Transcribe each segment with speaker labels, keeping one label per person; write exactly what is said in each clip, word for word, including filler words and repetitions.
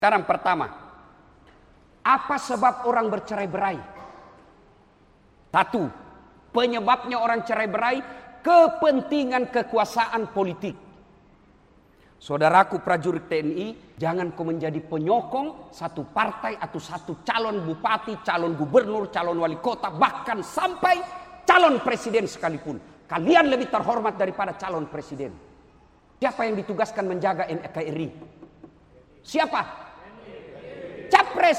Speaker 1: Sekarang pertama, apa sebab orang bercerai-berai? Satu, penyebabnya orang cerai-berai kepentingan kekuasaan politik. Saudaraku prajurit T N I, jangan kau menjadi penyokong satu partai atau satu calon bupati, calon gubernur, calon wali kota, bahkan sampai calon presiden sekalipun. Kalian lebih terhormat daripada calon presiden. Siapa yang ditugaskan menjaga N K R I? Siapa? Capres.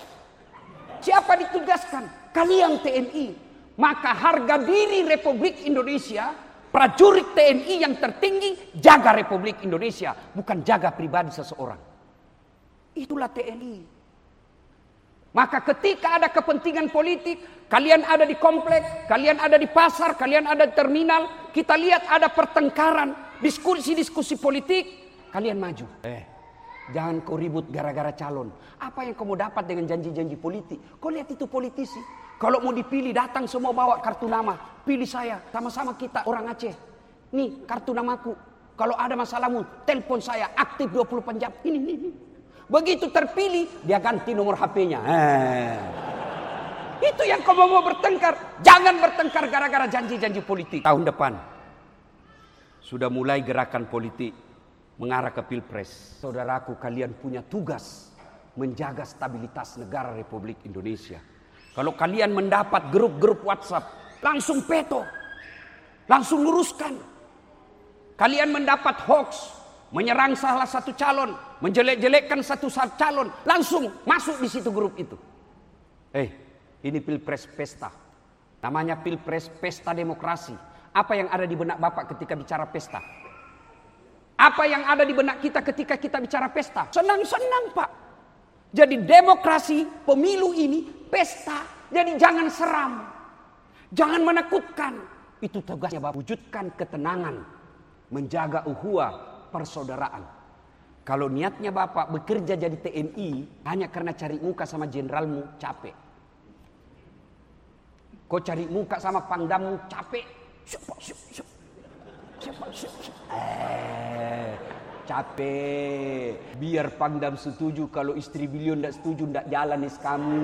Speaker 1: Siapa ditugaskan? Kalian T N I. Maka harga diri Republik Indonesia, prajurit T N I yang tertinggi, jaga Republik Indonesia, bukan jaga pribadi seseorang. Itulah T N I. Maka ketika ada kepentingan politik, kalian ada di komplek, kalian ada di pasar, kalian ada di terminal, kita lihat ada pertengkaran, diskusi-diskusi politik, kalian maju. Eh, jangan kau ribut gara-gara calon. Apa yang kau mau dapat dengan janji-janji politik? Kau lihat itu politisi. Kalau mau dipilih datang semua bawa kartu nama. Pilih saya, sama-sama kita orang Aceh. Nih kartu namaku. Kalau ada masalahmu, telepon saya, aktif dua puluh empat jam. Ini, ini, ini. Begitu terpilih, dia ganti nomor H P-nya. Eh. Itu yang kau mau bertengkar. Jangan bertengkar gara-gara janji-janji politik. Tahun depan sudah mulai gerakan politik mengarah ke Pilpres. Saudaraku, kalian punya tugas menjaga stabilitas negara Republik Indonesia. Kalau kalian mendapat grup-grup WhatsApp, langsung peto, langsung luruskan. Kalian mendapat hoax, menyerang salah satu calon, menjelek-jelekkan satu calon, langsung masuk di situ grup itu. Eh, ini Pilpres pesta. Namanya Pilpres pesta demokrasi. Apa yang ada di benak Bapak ketika bicara pesta? Apa yang ada di benak kita ketika kita bicara pesta? Senang-senang, Pak. Jadi demokrasi pemilu ini pesta. Jadi jangan seram. Jangan menakutkan. Itu tugasnya Bapak. Wujudkan ketenangan. Menjaga ukhuwah persaudaraan. Kalau niatnya Bapak bekerja jadi T N I hanya karena cari muka sama jenderalmu, capek. Kau cari muka sama pangdammu, capek. Siapa, siapa, siapa. Siapa, siapa, siapa. Eh, capek. Biar pangdam setuju, kalau istri beliau tidak setuju, tidak jalan is kamu.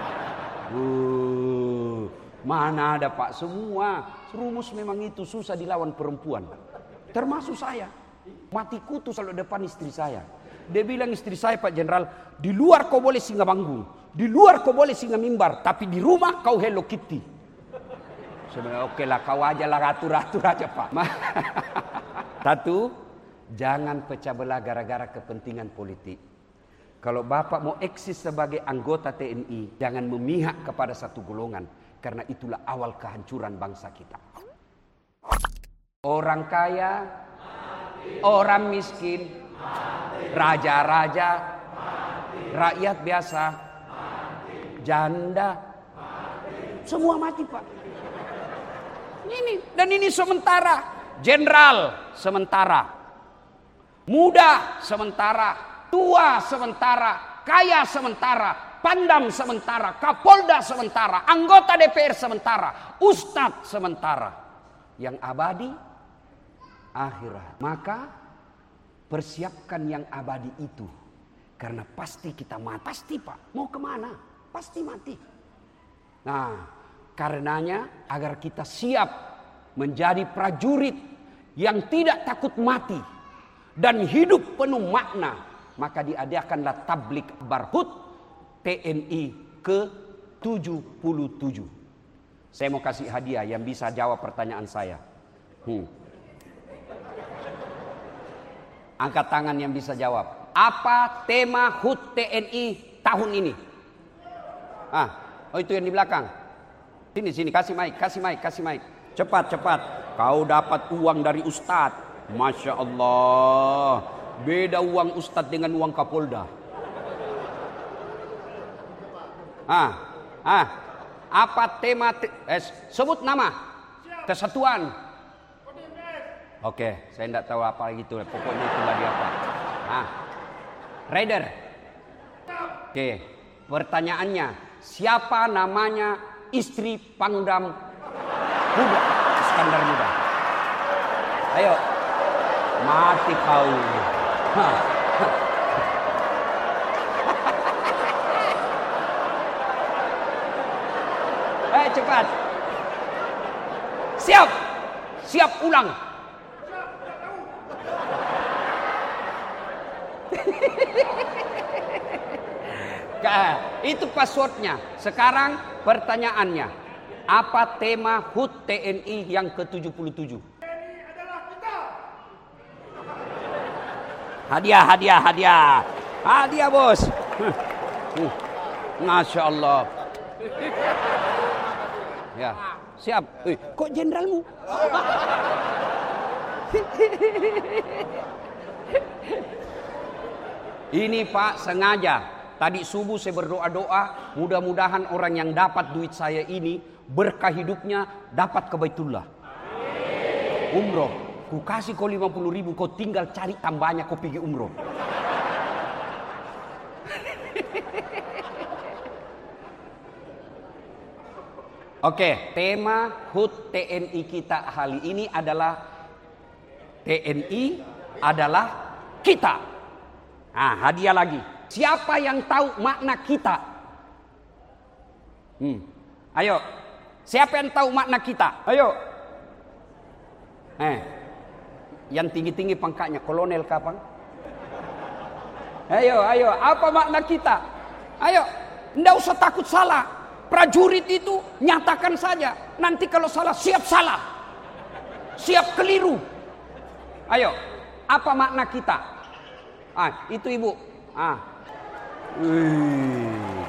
Speaker 1: Uh, mana ada Pak, semua rumus memang itu susah dilawan perempuan. Termasuk saya. Mati kutu kalau depan istri saya. Dia bilang istri saya, Pak Jenderal, di luar kau boleh singgah panggung, di luar kau boleh singgah mimbar, tapi di rumah kau Hello Kitty. Sebenarnya oke lah, kau aja lah atur-atur aja Pak. Satu, jangan pecah belah gara-gara kepentingan politik. Kalau Bapak mau eksis sebagai anggota T N I, jangan memihak kepada satu golongan, karena itulah awal kehancuran bangsa kita. Orang kaya, orang miskin, raja-raja, rakyat biasa, janda, semua mati Pak. Ini dan ini sementara. Jenderal sementara, muda sementara, tua sementara, kaya sementara, pandam sementara, kapolda sementara, anggota D P R sementara, ustadz sementara. Yang abadi akhirat. Maka persiapkan yang abadi itu, karena pasti kita mati. Pasti Pak, mau kemana? Pasti mati. Nah, karenanya agar kita siap menjadi prajurit yang tidak takut mati dan hidup penuh makna, maka diadakanlah tablik barhut T N I ke tujuh puluh tujuh. Saya mau kasih hadiah yang bisa jawab pertanyaan saya. Hmm. Angkat tangan yang bisa jawab. Apa tema H U T T N I tahun ini? Ah, oh itu yang di belakang. Sini, sini, kasih mic, kasih mic, kasih mic. Cepat, cepat. Kau dapat uang dari Ustadz. Masya Allah. Beda uang Ustadz dengan uang Kapolda. Ah, ah. Apa tema? Te eh, sebut nama. Kesatuan. Oke, saya tidak tahu apa gitu. Pokoknya itulah dia Pak. Ah, Raider. Oke, pertanyaannya, siapa namanya istri Pangdam Muda, Iskandar Muda? Ayo, mati kau. cepat. Siap. Siap ulang. Itu passwordnya. Sekarang pertanyaannya, apa tema H U T T N I yang ke tujuh puluh tujuh?
Speaker 2: T N I adalah kita.
Speaker 1: Hadiah, hadiah, hadiah. Hadiah, bos. Masya Allah. Ya, siap. Eh, kok jenderalmu? Ini Pak sengaja. Tadi subuh saya berdoa-doa, mudah-mudahan orang yang dapat duit saya ini berkah hidupnya dapat ke Baitullah. Umroh, ku kasih kau lima puluh ribu, kau tinggal cari tambahnya, kau pergi umroh. Oke, tema H U T T N I kita kali ini adalah T N I adalah kita. Nah, hadiah lagi. Siapa yang tahu makna kita? Hmm. Ayo. Siapa yang tahu makna kita? Ayo. Eh. Yang tinggi-tinggi pangkatnya kolonel kapan? Ayo, ayo. Apa makna kita? Ayo. Nggak usah takut salah. Prajurit itu nyatakan saja. Nanti kalau salah, siap salah. Siap keliru. Ayo. Apa makna kita? Ah, itu ibu. Ah. Wih.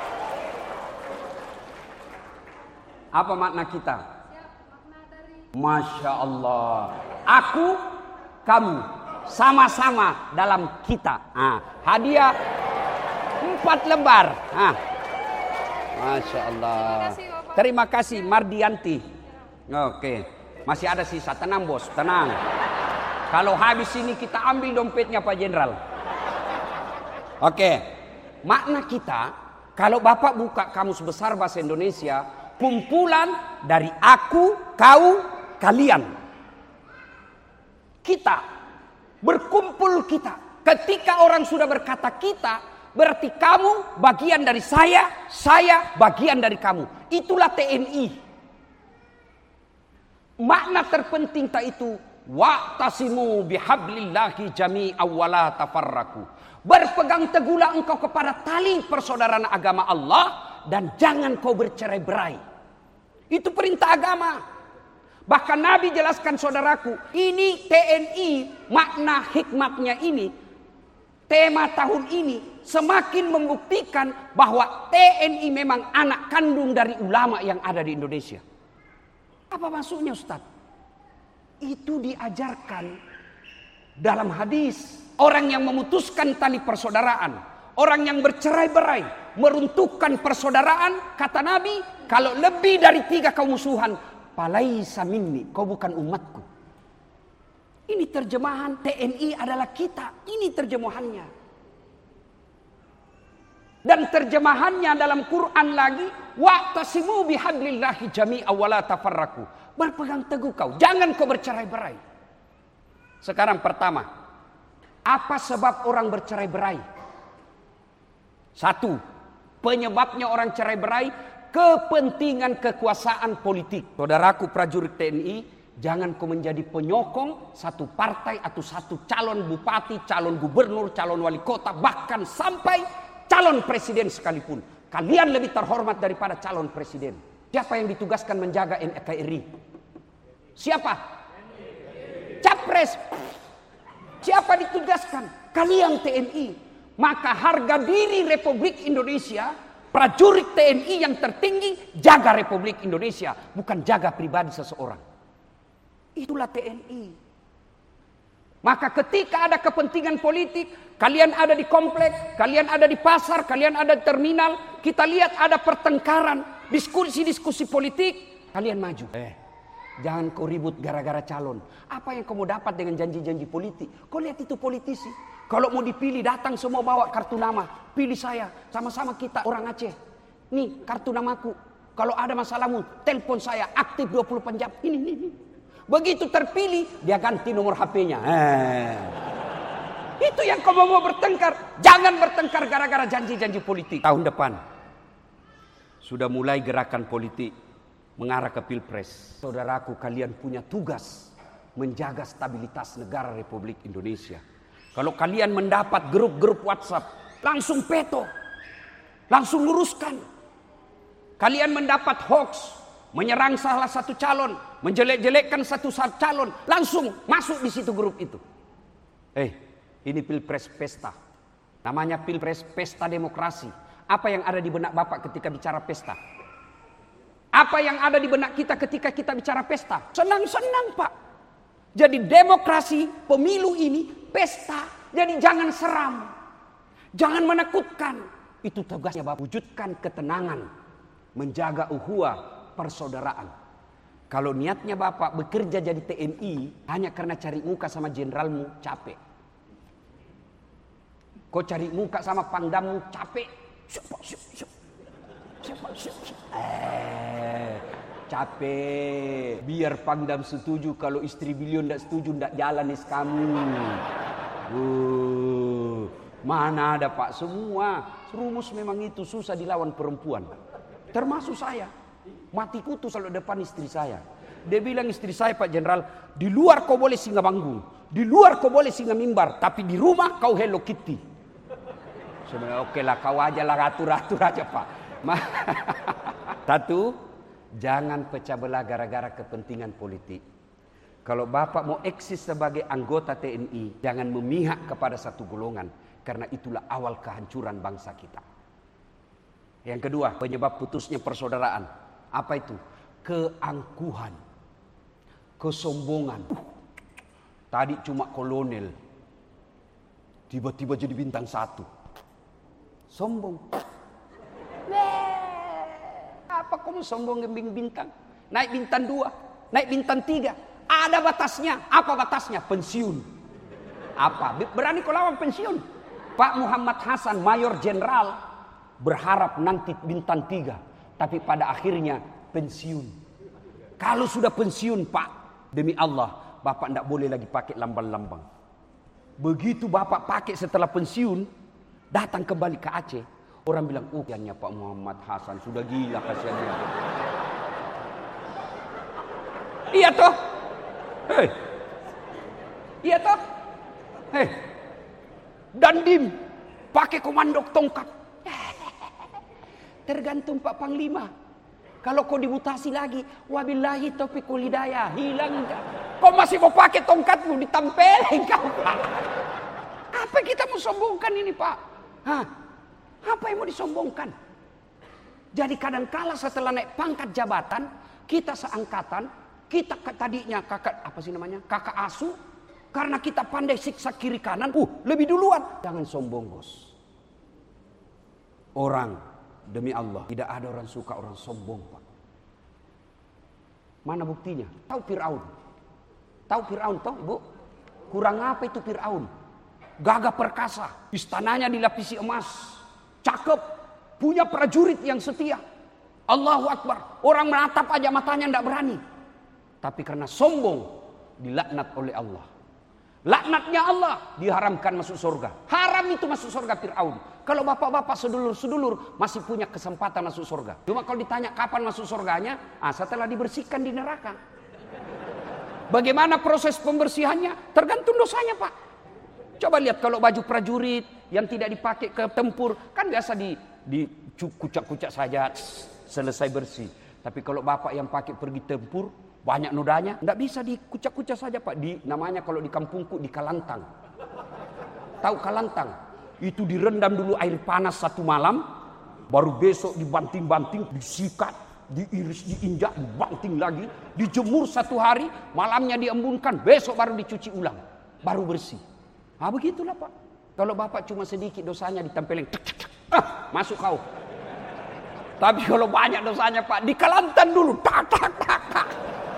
Speaker 1: Apa makna kita? Masya Allah. Aku, kamu, sama-sama dalam kita. Ah, hadiah empat lembar. Ah. Masya Allah. Terima kasih Mardianti. Oke, masih ada sisa. Tenang bos, tenang. Kalau habis ini kita ambil dompetnya Pak Jenderal. Oke. Makna kita, kalau Bapak buka Kamus Besar Bahasa Indonesia, kumpulan dari aku, kau, kalian. Kita, berkumpul kita. Ketika orang sudah berkata kita, berarti kamu bagian dari saya, saya bagian dari kamu. Itulah T N I. Makna terpenting tak itu, wa'tasimu bihablillahi jami'an wa la tafarraqu. Berpegang teguhlah engkau kepada tali persaudaraan agama Allah dan jangan kau bercerai-berai. Itu perintah agama. Bahkan Nabi jelaskan saudaraku, ini T N I, makna hikmatnya ini, tema tahun ini semakin membuktikan bahwa T N I memang anak kandung dari ulama yang ada di Indonesia. Apa maksudnya Ustaz? Itu diajarkan dalam hadis. Orang yang memutuskan tali persaudaraan, orang yang bercerai-berai, meruntuhkan persaudaraan, kata Nabi, kalau lebih dari tiga kaum musuhan, falaisa minni, kau bukan umatku. Ini terjemahan T N I adalah kita, ini terjemahannya. Dan terjemahannya dalam Quran lagi, wa'tasimu bihablillahi jami'an wa la tafarraqu. Berpegang teguh kau, jangan kau bercerai-berai. Sekarang pertama, apa sebab orang bercerai-berai? Satu, penyebabnya orang cerai-berai kepentingan kekuasaan politik. Saudaraku prajurit T N I, jangan kau menjadi penyokong satu partai atau satu calon bupati, calon gubernur, calon wali kota, bahkan sampai calon presiden sekalipun. Kalian lebih terhormat daripada calon presiden. Siapa yang ditugaskan menjaga N K R I? Siapa? Capres. Siapa ditugaskan? Kalian T N I. Maka harga diri Republik Indonesia, prajurit T N I yang tertinggi, jaga Republik Indonesia, bukan jaga pribadi seseorang. Itulah T N I. Maka ketika ada kepentingan politik, kalian ada di komplek, kalian ada di pasar, kalian ada di terminal, kita lihat ada pertengkaran, diskusi-diskusi politik, kalian maju. Eh, jangan kau ribut gara-gara calon. Apa yang kamu dapat dengan janji-janji politik? Kau lihat itu politisi. Kalau mau dipilih datang semua bawa kartu nama. Pilih saya, sama-sama kita orang Aceh. Nih kartu namaku. Kalau ada masalahmu, telepon saya aktif dua puluh empat jam. Ini, ini, ini. Begitu terpilih, dia ganti nomor H P-nya. Eh. Itu yang kamu mau bertengkar. Jangan bertengkar gara-gara janji-janji politik. Tahun depan sudah mulai gerakan politik. mengarah ke Pilpres. Saudaraku, kalian punya tugas menjaga stabilitas negara Republik Indonesia. Kalau kalian mendapat grup-grup WhatsApp, langsung veto, langsung luruskan. Kalian mendapat hoax, menyerang salah satu calon, menjelek-jelekkan satu calon, langsung masuk di situ grup itu. Eh, ini Pilpres pesta. Namanya Pilpres pesta demokrasi. Apa yang ada di benak Bapak ketika bicara pesta? Apa yang ada di benak kita ketika kita bicara pesta? Senang-senang, Pak. Jadi demokrasi pemilu ini pesta. Jadi jangan seram. Jangan menakutkan. Itu tugasnya Bapak. Wujudkan ketenangan. Menjaga ukhuwah persaudaraan. Kalau niatnya Bapak bekerja jadi T N I hanya karena cari muka sama jenderalmu, capek. Kau cari muka sama pangdammu, capek. Siapa, siapa, siapa. Siapa, siapa, siapa. Eh, capek. Biar pangdam setuju, kalau istri beliau tidak setuju, tidak jalan is kamu. Uh, mana ada Pak, semua rumus memang itu susah dilawan perempuan. Termasuk saya. Mati kutu selalu depan istri saya. Dia bilang istri saya, Pak Jenderal, di luar kau boleh singgah panggung, di luar kau boleh singgah mimbar, tapi di rumah kau Hello Kitty. Sebenarnya oke lah, kau aja lah atur-atur aja Pak. Satu, jangan pecah belah gara-gara kepentingan politik. Kalau Bapak mau eksis sebagai anggota T N I, jangan memihak kepada satu golongan, karena itulah awal kehancuran bangsa kita. Yang kedua, penyebab putusnya persaudaraan. Apa itu? Keangkuhan, kesombongan. Uh, tadi cuma kolonel, tiba-tiba jadi bintang satu. Sombong. Apa kamu sombong gembing bintang? Naik bintang dua, naik bintang tiga. Ada batasnya. Apa batasnya? Pensiun. Apa? Berani kau lawan pensiun? Pak Muhammad Hasan, Mayor Jenderal, berharap nanti bintang tiga. Tapi pada akhirnya pensiun. Kalau sudah pensiun Pak, demi Allah, Bapak tidak boleh lagi pakai lambang-lambang. Begitu Bapak pakai setelah pensiun, datang kembali ke Aceh, orang bilang, oh kasihannya Pak Muhammad Hasan, sudah gila kasihannya. Iya toh? Hei. Iya toh? Hei. Dandim, pakai komando tongkat. Tergantung Pak Panglima. Kalau kau dimutasi lagi, wabillahi taufiqul hidayah, hilang. Kau masih mau pakai tongkatmu, ditempelin kau. Apa kita mau sombongkan ini Pak? Hah? Apa yang mau disombongkan? Jadi kadangkala setelah naik pangkat jabatan, kita seangkatan, kita tadinya kakak apa sih namanya? Kakak asuh, karena kita pandai siksa kiri kanan, uh lebih duluan. Jangan sombong bos. Orang, demi Allah, tidak ada orang suka orang sombong Pak. Mana buktinya? Tahu Fir'aun? Tahu Fir'aun toh Bu? Kurang apa itu Fir'aun? Gagah perkasa, istananya dilapisi emas, cakep, punya prajurit yang setia. Allahu Akbar, orang menatap aja matanya tidak berani. Tapi karena sombong, dilaknat oleh Allah. Laknatnya Allah, diharamkan masuk surga. Haram itu masuk surga Fir'aun. Kalau bapak-bapak sedulur-sedulur masih punya kesempatan masuk surga. Cuma kalau ditanya kapan masuk surganya, ah, setelah dibersihkan di neraka. Bagaimana proses pembersihannya? Tergantung dosanya Pak. Coba lihat kalau baju prajurit yang tidak dipakai ke tempur, kan biasa di, di kucak-kucak saja, selesai bersih. Tapi kalau bapak yang pakai pergi tempur, banyak nodanya, tidak bisa dikucak-kucak saja Pak. Di, namanya kalau di kampungku di kalantang. Tahu kalantang? Itu direndam dulu air panas satu malam, baru besok dibanting-banting, disikat, diiris, diinjak, dibanting lagi, dijemur satu hari, malamnya diembunkan, besok baru dicuci ulang, baru bersih. Ah begitulah Pak. Kalau bapak cuma sedikit dosanya ditempelin, ah, masuk kau. Tapi kalau banyak dosanya Pak, dikalantan dulu, tak tak tak tak.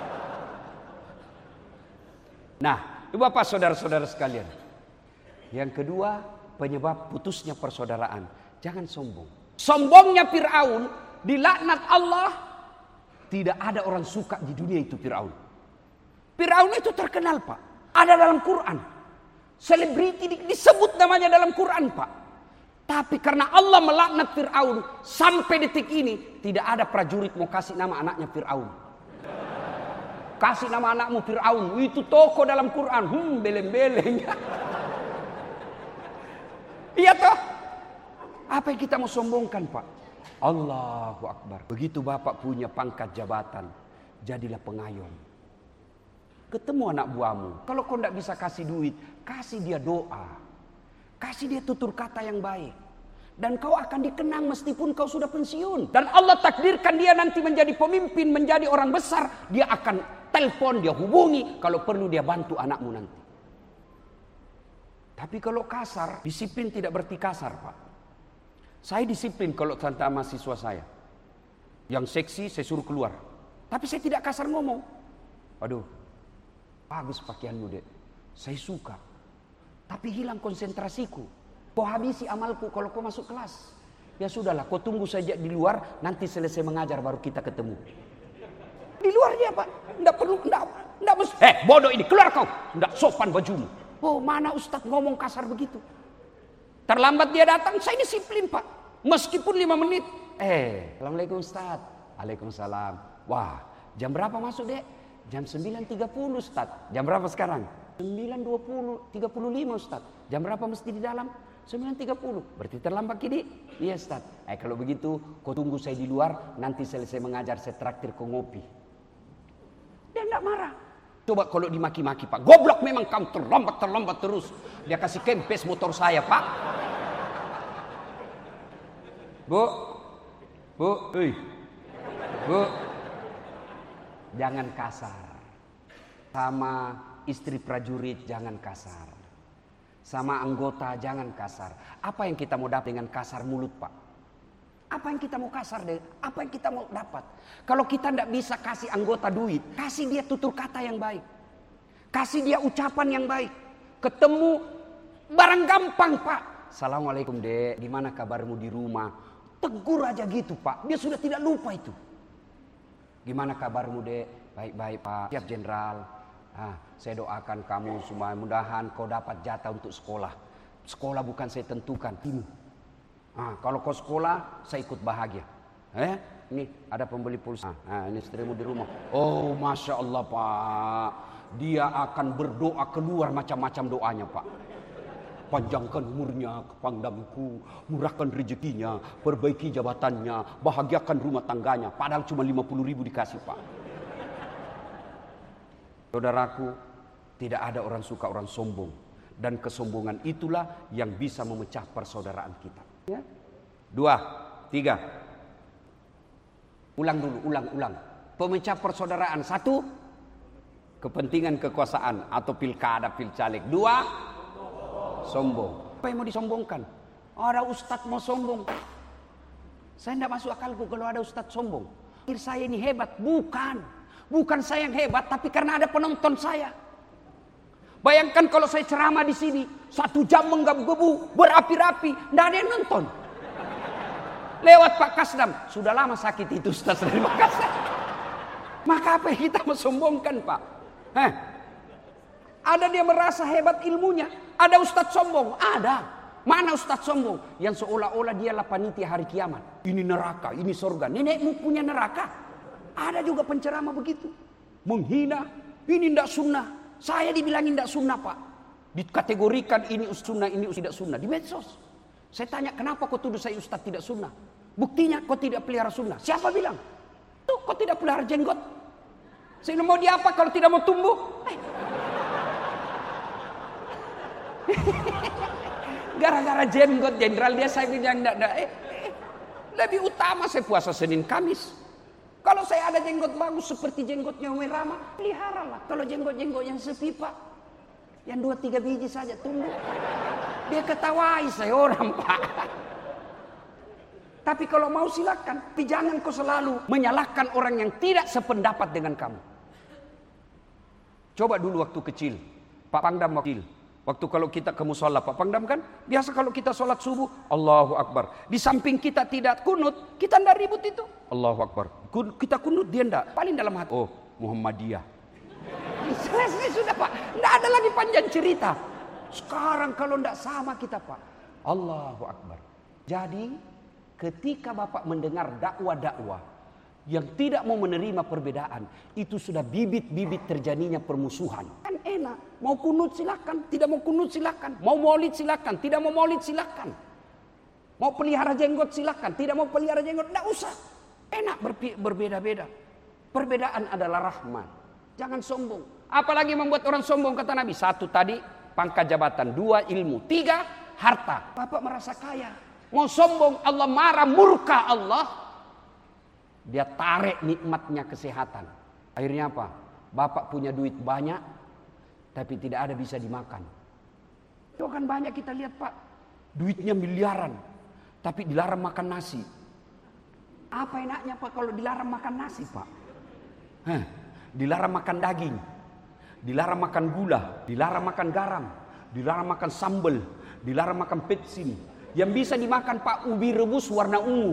Speaker 1: Nah, Bapak saudara-saudara sekalian. Yang kedua, penyebab putusnya persaudaraan. Jangan sombong. Sombongnya Fir'aun, dilaknat Allah. Tidak ada orang suka di dunia itu Fir'aun. Fir'aun itu terkenal Pak. Ada dalam Quran. Selebriti disebut namanya dalam Quran Pak. Tapi karena Allah melaknat Fir'aun, sampai detik ini tidak ada prajurit mau kasih nama anaknya Fir'aun. Kasih nama anakmu Fir'aun, itu tokoh dalam Quran. Hmm, beleng-beleng. Iya toh? Apa yang kita mau sombongkan, Pak? Allahu Akbar. Begitu Bapak punya pangkat jabatan, jadilah pengayom. Ketemu anak buahmu. Kalau kau tidak bisa kasih duit, kasih dia doa. Kasih dia tutur kata yang baik. Dan kau akan dikenang meskipun kau sudah pensiun. Dan Allah takdirkan dia nanti menjadi pemimpin, menjadi orang besar. Dia akan telepon, dia hubungi. Kalau perlu dia bantu anakmu nanti. Tapi kalau kasar, disiplin tidak berarti kasar, Pak. Saya disiplin kalau tentang mahasiswa saya. Yang seksi saya suruh keluar. Tapi saya tidak kasar ngomong. Aduh, bagus pakaianmu, Dek. Saya suka. Tapi hilang konsentrasiku. Kau habisi amalku kalau kau masuk kelas. Ya sudahlah, kau tunggu saja di luar. Nanti selesai mengajar baru kita ketemu. Di luar dia, Pak. Tidak perlu, tidak, tidak mesti. Eh, bodoh ini, keluar kau. Tidak sopan bajumu. Oh, mana Ustadz ngomong kasar begitu. Terlambat dia datang, saya disiplin, Pak. Meskipun lima menit. Eh, Assalamualaikum Ustadz. Waalaikumsalam. Wah, jam berapa masuk, Dek? Jam sembilan tiga puluh, Ustadz. Jam berapa sekarang? sembilan dua puluh, tiga puluh lima, Ustadz. Jam berapa mesti di dalam? sembilan tiga puluh. Berarti terlambat kini? Iya, Ustadz. Eh, kalau begitu, kau tunggu saya di luar. Nanti selesai mengajar, saya traktir kau ngopi. Dia tidak marah. Coba kalau dimaki-maki, Pak. Goblok memang kamu, terlambat-terlambat terus. Dia kasih kempes motor saya, Pak. Bu. Bu. Hei. Bu. Jangan kasar. Sama istri prajurit jangan kasar. Sama anggota jangan kasar. Apa yang kita mau dapat dengan kasar mulut, Pak? Apa yang kita mau kasar deh? Apa yang kita mau dapat? Kalau kita tidak bisa kasih anggota duit, kasih dia tutur kata yang baik. Kasih dia ucapan yang baik. Ketemu barang gampang, Pak. Assalamualaikum, Dek. Gimana kabarmu di rumah? Tegur aja gitu, Pak. Dia sudah tidak lupa itu. Gimana kabarmu, Dek? Baik-baik, Pak. Siap, Jenderal. Ah, saya doakan kamu semua, mudahan kau dapat jatah untuk sekolah. Sekolah bukan saya tentukan. Ini. Ah, kalau kau sekolah, saya ikut bahagia. Eh, ini ada pembeli pulsa. Ah, ini istrimu di rumah. Oh, masya Allah, Pak. Dia akan berdoa keluar macam-macam doanya, Pak. Panjangkan umurnya, Pangdamku, murahkan rezekinya, perbaiki jabatannya, bahagiakan rumah tangganya. Padahal cuma lima puluh ribu dikasih, Pak. Saudaraku, tidak ada orang suka orang sombong. Dan kesombongan itulah yang bisa memecah persaudaraan kita. Ya? Dua, tiga. Ulang dulu, ulang, ulang. Pemecah persaudaraan. Satu, kepentingan kekuasaan atau pilkada, pilcaleg. Dua, sombong. Apa yang mau disombongkan? Ada ustadz mau sombong. Saya tidak masuk akalku kalau ada ustadz sombong. Pikir saya ini hebat. Bukan. Bukan saya yang hebat, tapi karena ada penonton saya. Bayangkan kalau saya ceramah di sini, satu jam menggebu-gebu, berapi-rapi, tidak ada yang nonton. Lewat Pak Kasdam, sudah lama sakit itu Ustaz dari Makassar. Maka apa yang kita mensombongkan, Pak? Heh. Ada dia merasa hebat ilmunya, ada Ustaz sombong, ada. Mana Ustaz sombong? Yang seolah-olah dialah panitia hari kiamat. Ini neraka, ini surga. Nenekmu punya neraka. Ada juga penceramah begitu. Menghina, ini tidak sunnah. Saya dibilangin tidak sunnah, Pak. Dikategorikan ini sunnah, ini tidak sunnah. Di medsos. Saya tanya, kenapa kau tuduh saya ustaz tidak sunnah? Buktinya kau tidak pelihara sunnah. Siapa bilang? Tuh, kau tidak pelihara jenggot. Saya mau dia apa kalau tidak mau tumbuh? Eh. Gara-gara jenggot jenderal dia saya bilang tidak. Eh, eh. Lebih utama saya puasa Senin Kamis. Kalau saya ada jenggot bagus seperti jenggotnya Umi Rama, peliharalah. Kalau jenggot-jenggot yang sepi, Pak, yang dua tiga biji saja tumbuh. Dia ketawai saya orang, Pak. Tapi kalau mau silakan, tapi jangan kau selalu menyalahkan orang yang tidak sependapat dengan kamu. Coba dulu waktu kecil, Pak Pangdam wakil. Waktu kalau kita ke musola, Pak Pangdam kan biasa kalau kita sholat subuh, Allahu Akbar. Di samping kita tidak kunut, kita tidak ribut itu. Allahu Akbar. Kita kunut, dia tidak. Paling dalam hati, oh Muhammadiyah. Selesai sudah, Pak. Tidak ada lagi panjang cerita. Sekarang kalau tidak sama kita, Pak. Allahu Akbar. Jadi ketika Bapak mendengar dakwah-dakwah yang tidak mau menerima perbedaan, itu sudah bibit-bibit terjadinya permusuhan. Kan enak, mau kunut silakan, tidak mau kunut silakan, mau maulid silakan, tidak mau maulid silakan, mau pelihara jenggot silakan, tidak mau pelihara jenggot, tidak usah. Enak berbeda-beda. Perbedaan adalah rahmat. Jangan sombong. Apalagi membuat orang sombong, kata Nabi. Satu tadi pangkat jabatan, dua ilmu, tiga harta. Bapak merasa kaya, mau sombong, Allah marah, murka Allah. Dia tarik nikmatnya kesehatan. Akhirnya apa? Bapak punya duit banyak, tapi tidak ada bisa dimakan. Itu kan banyak kita lihat Pak. Duitnya miliaran, tapi dilarang makan nasi. Apa enaknya Pak kalau dilarang makan nasi Pak? Hah, dilarang makan daging, dilarang makan gula, dilarang makan garam, dilarang makan sambal, dilarang makan pepsin. Yang bisa dimakan Pak ubi rebus warna ungu.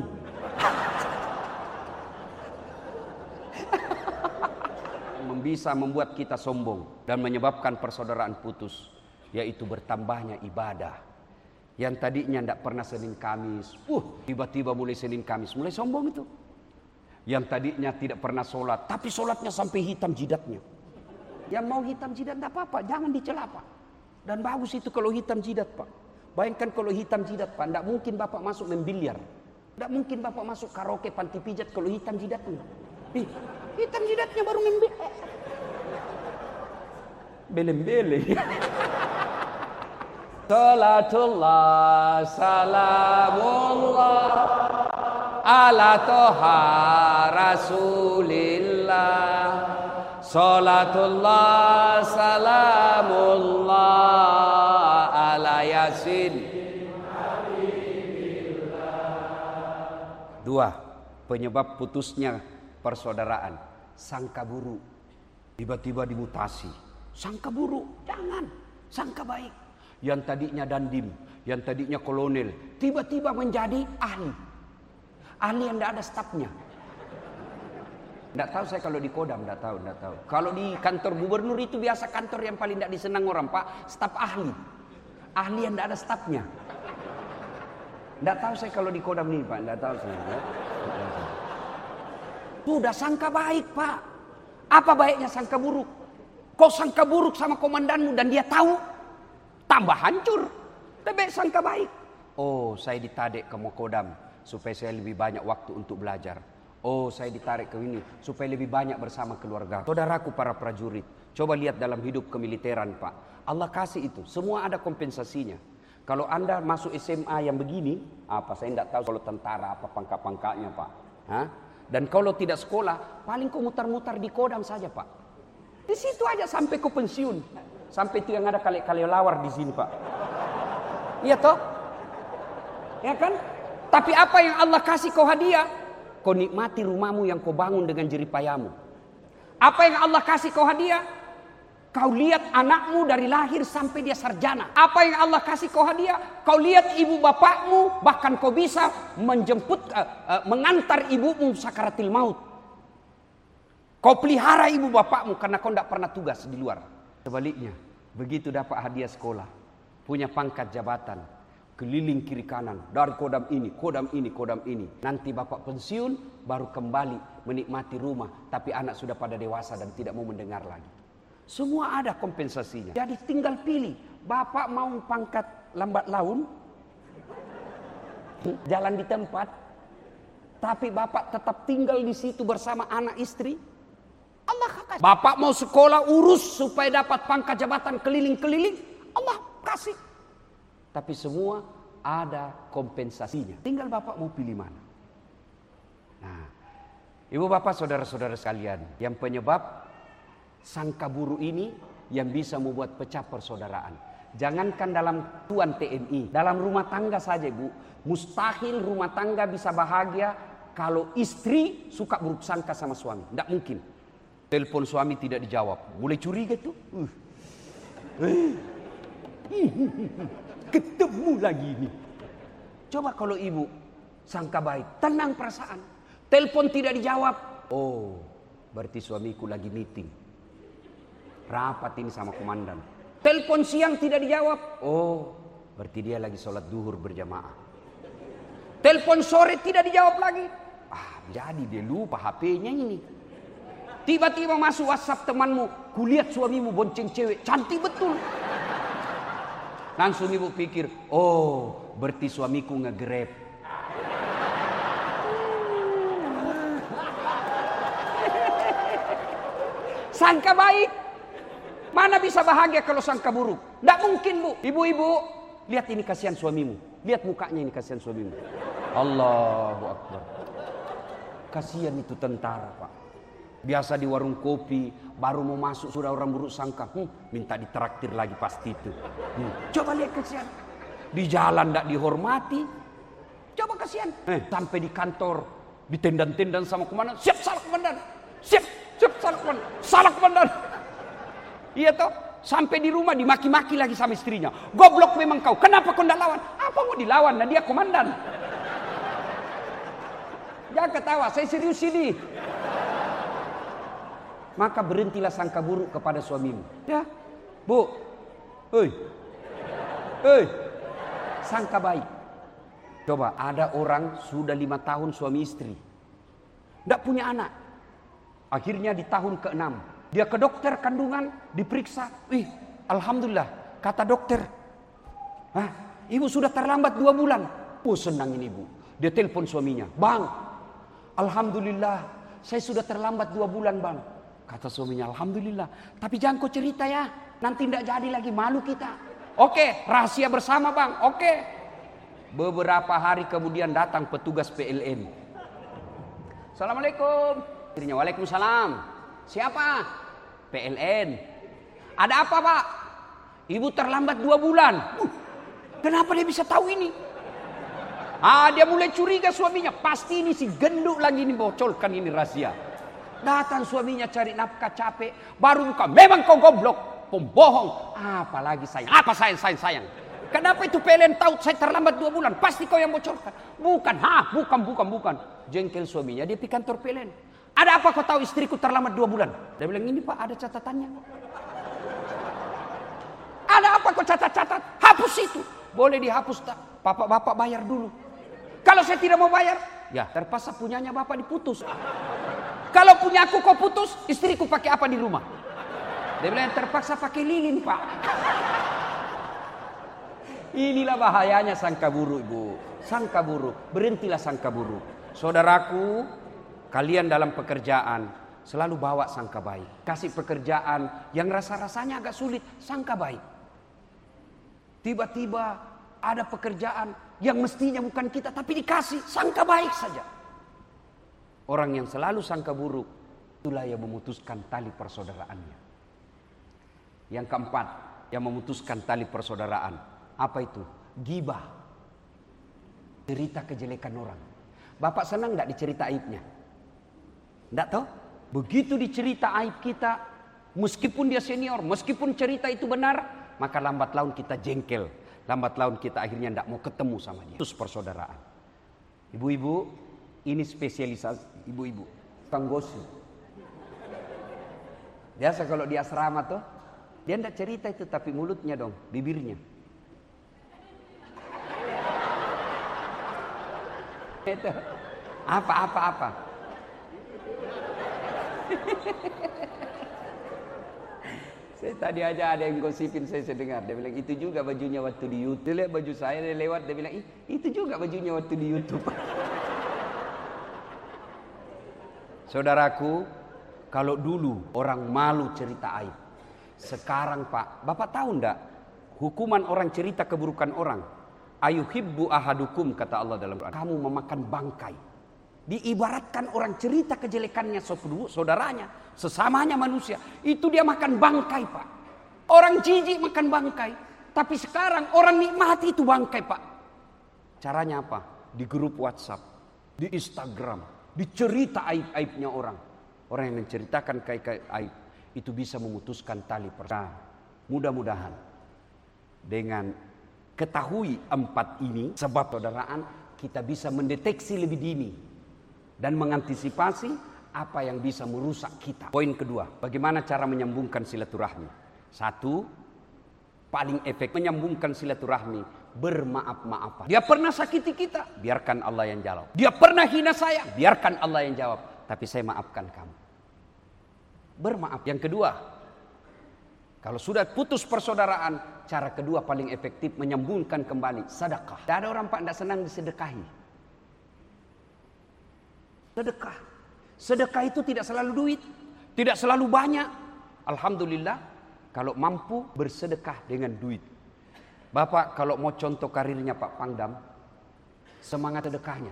Speaker 1: Bisa membuat kita sombong dan menyebabkan persaudaraan putus, yaitu bertambahnya ibadah. Yang tadinya tidak pernah Senin Kamis, uh, tiba-tiba mulai Senin Kamis, mulai sombong itu. Yang tadinya tidak pernah sholat, tapi sholatnya sampai hitam jidatnya. Yang mau hitam jidat tidak apa-apa, jangan dicela Pak. Dan bagus itu kalau hitam jidat Pak. Bayangkan kalau hitam jidat Pak, tidak mungkin Bapak masuk main biliar, tidak mungkin Bapak masuk karaoke panti pijat kalau hitam jidatnya. Ih, hitam jidatnya baru main biliar. Belem-belem. Salatullah salamullah ala toha rasulillah. Salatullah salamullah ala yasin. Dua, penyebab putusnya persaudaraan, sangka buruk. Tiba-tiba dimutasi. Sangka buruk, jangan. Sangka baik. Yang tadinya dandim, yang tadinya kolonel, tiba-tiba menjadi ahli. Ahli yang tidak ada stafnya. Tidak tahu saya kalau di Kodam, tidak tahu, tidak tahu. Kalau di kantor gubernur itu biasa kantor yang paling tidak disenang orang Pak, staf ahli. Ahli yang tidak ada stafnya. Tidak tahu saya kalau di Kodam ini Pak, tidak tahu saya. Sudah sangka baik Pak. Apa baiknya sangka buruk? Kau sangka buruk sama komandanmu dan dia tahu, tambah hancur. Tapi sangka baik. Oh, saya ditarik ke Kodam supaya saya lebih banyak waktu untuk belajar. Oh, saya ditarik ke ini supaya lebih banyak bersama keluarga. Saudaraku para prajurit, coba lihat dalam hidup kemiliteran Pak. Allah kasih itu, semua ada kompensasinya. Kalau Anda masuk S M A yang begini, apa saya tidak tahu kalau tentara apa pangkat-pangkatnya Pak. Hah? Dan kalau tidak sekolah, paling kau mutar-mutar di Kodam saja Pak. Di situ aja sampai ke pensiun. Sampai itu yang ada kali-kali lawar di sini Pak. Iya toh? Ya kan? Tapi apa yang Allah kasih kau hadiah? Kau nikmati rumahmu yang kau bangun dengan jerih payahmu. Apa yang Allah kasih kau hadiah? Kau lihat anakmu dari lahir sampai dia sarjana. Apa yang Allah kasih kau hadiah? Kau lihat ibu bapakmu, bahkan kau bisa menjemput, uh, uh, mengantar ibumu sakaratil maut. Kau pelihara ibu bapakmu karena kau tidak pernah tugas di luar. Sebaliknya, begitu dapat hadiah sekolah, punya pangkat jabatan, keliling kiri kanan, dari kodam ini, kodam ini, kodam ini. Nanti bapak pensiun, baru kembali menikmati rumah, tapi anak sudah pada dewasa dan tidak mau mendengar lagi. Semua ada kompensasinya. Jadi tinggal pilih, bapak mau pangkat lambat laun, jalan di tempat, tapi bapak tetap tinggal di situ bersama anak istri. Allah kasih. Bapak mau sekolah urus supaya dapat pangkat jabatan keliling-keliling, Allah kasih. Tapi semua ada kompensasinya. Tinggal bapak mau pilih mana. Nah, ibu bapak saudara-saudara sekalian, yang penyebab sangka buruk ini yang bisa membuat pecah persaudaraan. Jangankan dalam tuan T N I, dalam rumah tangga saja Bu, mustahil rumah tangga bisa bahagia kalau istri suka buruk sangka sama suami. Tidak mungkin. Telepon suami tidak dijawab, mulai curiga tuh. Uh. Ketemu lagi ini. Coba kalau ibu sangka baik, tenang perasaan. Telepon tidak dijawab. Oh, berarti suamiku lagi meeting. Rapat ini sama komandan. Telepon siang tidak dijawab. Oh, berarti dia lagi sholat duhur berjamaah. Telepon sore tidak dijawab lagi. Ah, jadi dia lupa H P-nya ini. Tiba-tiba masuk WhatsApp temanmu, kulihat suamimu bonceng cewek, cantik betul. Langsung ibu pikir, oh berarti suamiku nge-grab. Sangka baik, mana bisa bahagia kalau sangka buruk? Tidak mungkin bu. Ibu-ibu, lihat ini kasihan suamimu. Lihat mukanya ini kasihan suamimu. Allahu Akbar. Kasihan itu tentara pak. Biasa di warung kopi, baru mau masuk sudah orang buruk sangka, hmm, minta ditraktir lagi pasti itu. Hmm. Coba lihat kasihan. Di jalan tidak dihormati. Coba kasihan. Eh, sampai di kantor, ditendang-tendang sama komandan. Siap salah komandan. Siap, siap salah komandan. Salah komandan. Iya toh. Sampai di rumah dimaki-maki lagi sama istrinya. Goblok memang kau. Kenapa kau tidak lawan? Apa mau dilawan? Nah dia komandan. Jangan ketawa, saya serius ini. Maka berhentilah sangka buruk kepada suamimu. Ya, bu, hei, hei, sangka baik. Coba ada orang sudah lima tahun suami istri, tidak punya anak. Akhirnya di tahun keenam, dia ke dokter kandungan, diperiksa. Wih, alhamdulillah, kata dokter, ah, ibu sudah terlambat dua bulan. Oh senang ini ibu. Dia telepon suaminya, bang, alhamdulillah, saya sudah terlambat dua bulan bang. Kata suaminya, alhamdulillah. Tapi jangan kau cerita ya. Nanti tidak jadi lagi, malu kita. Oke, rahasia bersama bang. Oke. Beberapa hari kemudian datang petugas P L N. Assalamualaikum. Istrinya, waalaikumsalam. Siapa? P L N. Ada apa pak? Ibu terlambat dua bulan. Uh, kenapa dia bisa tahu ini? Ah, dia mulai curiga suaminya. Pasti ini si genduk lagi ini bocolkan ini rahasia. Datang suaminya cari nafkah capek, baru buka. Memang kau goblok, pembohong. Apalagi sayang, apa sayang, sayang, sayang. Kenapa itu P L N tahu saya terlambat dua bulan? Pasti kau yang bocorkan. Bukan, ha, bukan, bukan, bukan. Jengkel suaminya, dia pergi kantor P L N. Ada apa kau tahu istriku terlambat dua bulan? Dia bilang, ini pak ada catatannya. Ada apa kau catat-catat? Hapus itu. Boleh dihapus tak? Bapak-bapak bayar dulu. Kalau saya tidak mau bayar, ya terpaksa punyanya bapak diputus. Kalau punya aku kau putus, istriku pakai apa di rumah? Dia bilang terpaksa pakai lilin pak. Inilah bahayanya sangka buruk ibu. Sangka buruk, berhentilah sangka buruk. Saudaraku, kalian dalam pekerjaan selalu bawa sangka baik. Kasih pekerjaan yang rasa-rasanya agak sulit, sangka baik. Tiba-tiba ada pekerjaan yang mestinya bukan kita tapi dikasih, sangka baik saja. Orang yang selalu sangka buruk, itulah yang memutuskan tali persaudaraannya. Yang keempat, yang memutuskan tali persaudaraan. Apa itu? Ghibah. Cerita kejelekan orang. Bapak senang tidak dicerita aibnya? Tidak tahu? Begitu dicerita aib kita, meskipun dia senior, meskipun cerita itu benar, maka lambat laun kita jengkel. Lambat laun kita akhirnya tidak mau ketemu sama dia. Itu persaudaraan. Ibu-ibu, ini spesialisasi ibu-ibu, penggosip. Biasa kalau di asrama tuh, dia tidak cerita itu tapi mulutnya dong, bibirnya. Itu apa-apa-apa. Saya tadi aja ada yang gosipin saya, saya dengar. Dia bilang itu juga bajunya waktu di YouTube. Dia lihat baju saya, dia lewat, dia bilang itu juga bajunya waktu di YouTube. Saudaraku, kalau dulu orang malu cerita aib. Sekarang pak, bapak tahu enggak? Hukuman orang cerita keburukan orang. Ayuhibbu ahadukum, kata Allah dalam Quran. Kamu memakan bangkai. Diibaratkan orang cerita kejelekannya saudaranya, sesamanya manusia. Itu dia makan bangkai pak. Orang jijik makan bangkai. Tapi sekarang orang nikmati itu bangkai pak. Caranya apa? Di grup WhatsApp, di Instagram. Dicerita aib-aibnya orang. Orang yang menceritakan aib itu bisa memutuskan tali persaudaraan. Mudah-mudahan dengan ketahui empat ini sebab persaudaraan, kita bisa mendeteksi lebih dini dan mengantisipasi apa yang bisa merusak kita. Poin kedua, bagaimana cara menyambungkan silaturahmi? Satu, paling efektif menyambungkan silaturahmi bermaaf-maafan. Dia pernah sakiti kita, biarkan Allah yang jawab. Dia pernah hina saya, biarkan Allah yang jawab. Tapi saya maafkan kamu. Bermaaf. Yang kedua, kalau sudah putus persaudaraan, cara kedua paling efektif menyambungkan kembali, sedekah. Tidak ada orang Pak tidak senang disedekahi. Sedekah. Sedekah itu tidak selalu duit, tidak selalu banyak. Alhamdulillah, kalau mampu bersedekah dengan duit. Bapak kalau mau contoh karirnya Pak Pangdam, semangat sedekahnya.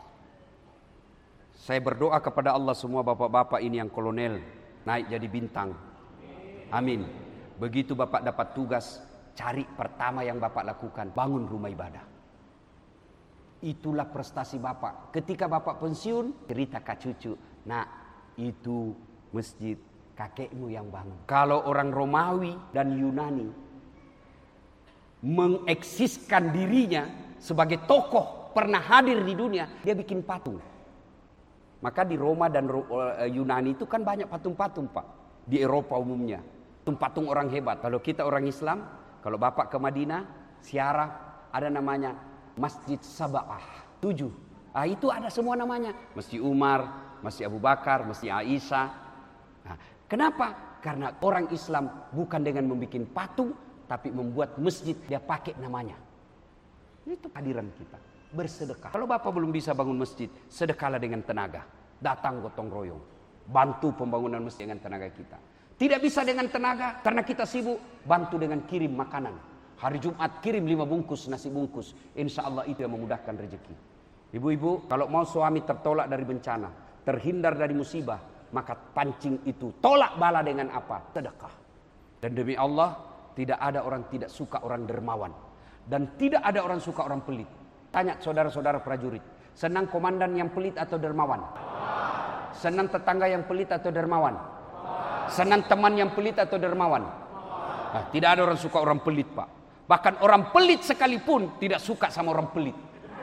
Speaker 1: Saya berdoa kepada Allah semua bapak-bapak ini yang kolonel naik jadi bintang. Amin. Begitu Bapak dapat tugas, cari pertama yang Bapak lakukan, bangun rumah ibadah. Itulah prestasi Bapak. Ketika Bapak pensiun, cerita ke cucu, nah itu masjid kakekmu yang bangun. Kalau orang Romawi dan Yunani mengeksiskan dirinya sebagai tokoh pernah hadir di dunia, dia bikin patung. Maka di Roma dan Yunani itu kan banyak patung-patung Pak. Di Eropa umumnya. Patung-patung orang hebat. Kalau kita orang Islam, kalau Bapak ke Madinah, ziarah, ada namanya Masjid Sab'ah. Tujuh. Ah, itu ada semua namanya. Masjid Umar, Masjid Abu Bakar, Masjid Aisyah. Nah, kenapa? Karena orang Islam bukan dengan membuat patung, tapi membuat masjid, dia pakai namanya. Itu kehadiran kita. Bersedekah. Kalau Bapak belum bisa bangun masjid, sedekahlah dengan tenaga. Datang gotong royong. Bantu pembangunan masjid dengan tenaga kita. Tidak bisa dengan tenaga karena kita sibuk, bantu dengan kirim makanan. Hari Jumat kirim lima bungkus nasi bungkus. Insya Allah itu yang memudahkan rezeki. Ibu-ibu, kalau mau suami tertolak dari bencana, terhindar dari musibah, maka pancing itu tolak bala dengan apa? Sedekah. Dan demi Allah, tidak ada orang tidak suka orang dermawan. Dan tidak ada orang suka orang pelit. Tanya saudara-saudara prajurit, senang komandan yang pelit atau dermawan? Senang tetangga yang pelit atau dermawan? Senang teman yang pelit atau dermawan? Nah, tidak ada orang suka orang pelit Pak. Bahkan orang pelit sekalipun tidak suka sama orang pelit.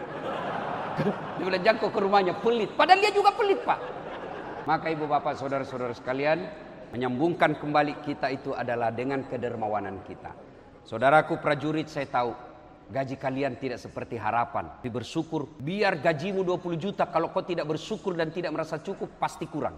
Speaker 1: Dia bilang jangkau ke rumahnya pelit, padahal dia juga pelit Pak. Maka ibu bapak saudara-saudara sekalian, menyambungkan kembali kita itu adalah dengan kedermawanan kita. Saudaraku prajurit, saya tahu gaji kalian tidak seperti harapan. Tapi bersyukur, biar gajimu dua puluh juta, kalau kau tidak bersyukur dan tidak merasa cukup, pasti kurang.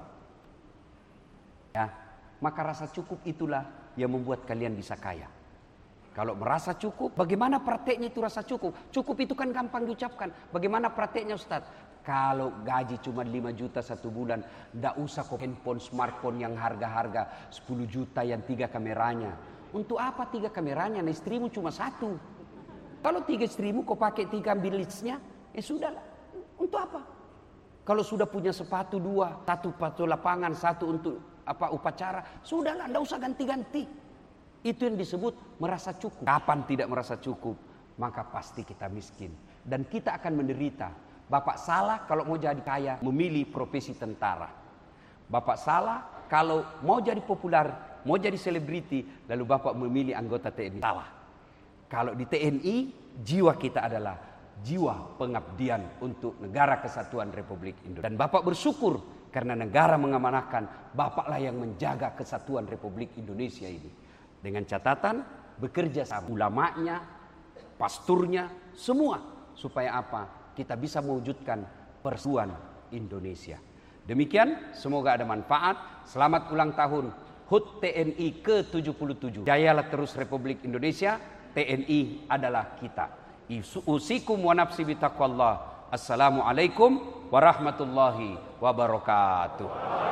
Speaker 1: Ya, maka rasa cukup itulah yang membuat kalian bisa kaya. Kalau merasa cukup, bagaimana prakteknya itu rasa cukup? Cukup itu kan gampang diucapkan. Bagaimana prakteknya Ustaz? Kalau gaji cuma lima juta satu bulan, tidak usah kok handphone, smartphone yang harga-harga sepuluh juta yang tiga kameranya. Untuk apa tiga kameranya? Nah, istrimu cuma satu. Kalau tiga istrimu kau pakai tiga bilisnya, ya sudahlah. Untuk apa? Kalau sudah punya sepatu dua, satu sepatu lapangan, satu untuk apa upacara, sudahlah, tidak usah ganti-ganti. Itu yang disebut merasa cukup. Kapan tidak merasa cukup, maka pasti kita miskin. Dan kita akan menderita. Bapak salah kalau mau jadi kaya, memilih profesi tentara. Bapak salah kalau mau jadi populer, mau jadi selebriti, lalu Bapak memilih anggota T N I. Salah. Kalau di T N I, jiwa kita adalah jiwa pengabdian untuk negara kesatuan Republik Indonesia. Dan Bapak bersyukur karena negara mengamanahkan, Bapaklah yang menjaga kesatuan Republik Indonesia ini. Dengan catatan, bekerja sama ulamanya, pasturnya, semua. Supaya apa? Kita bisa mewujudkan persatuan Indonesia. Demikian, semoga ada manfaat. Selamat ulang tahun H U T T N I ke tujuh puluh tujuh. Jayalah terus Republik Indonesia. T N I adalah kita. Usikum wa nafsi bitaqwallah. Assalamualaikum warahmatullahi wabarakatuh.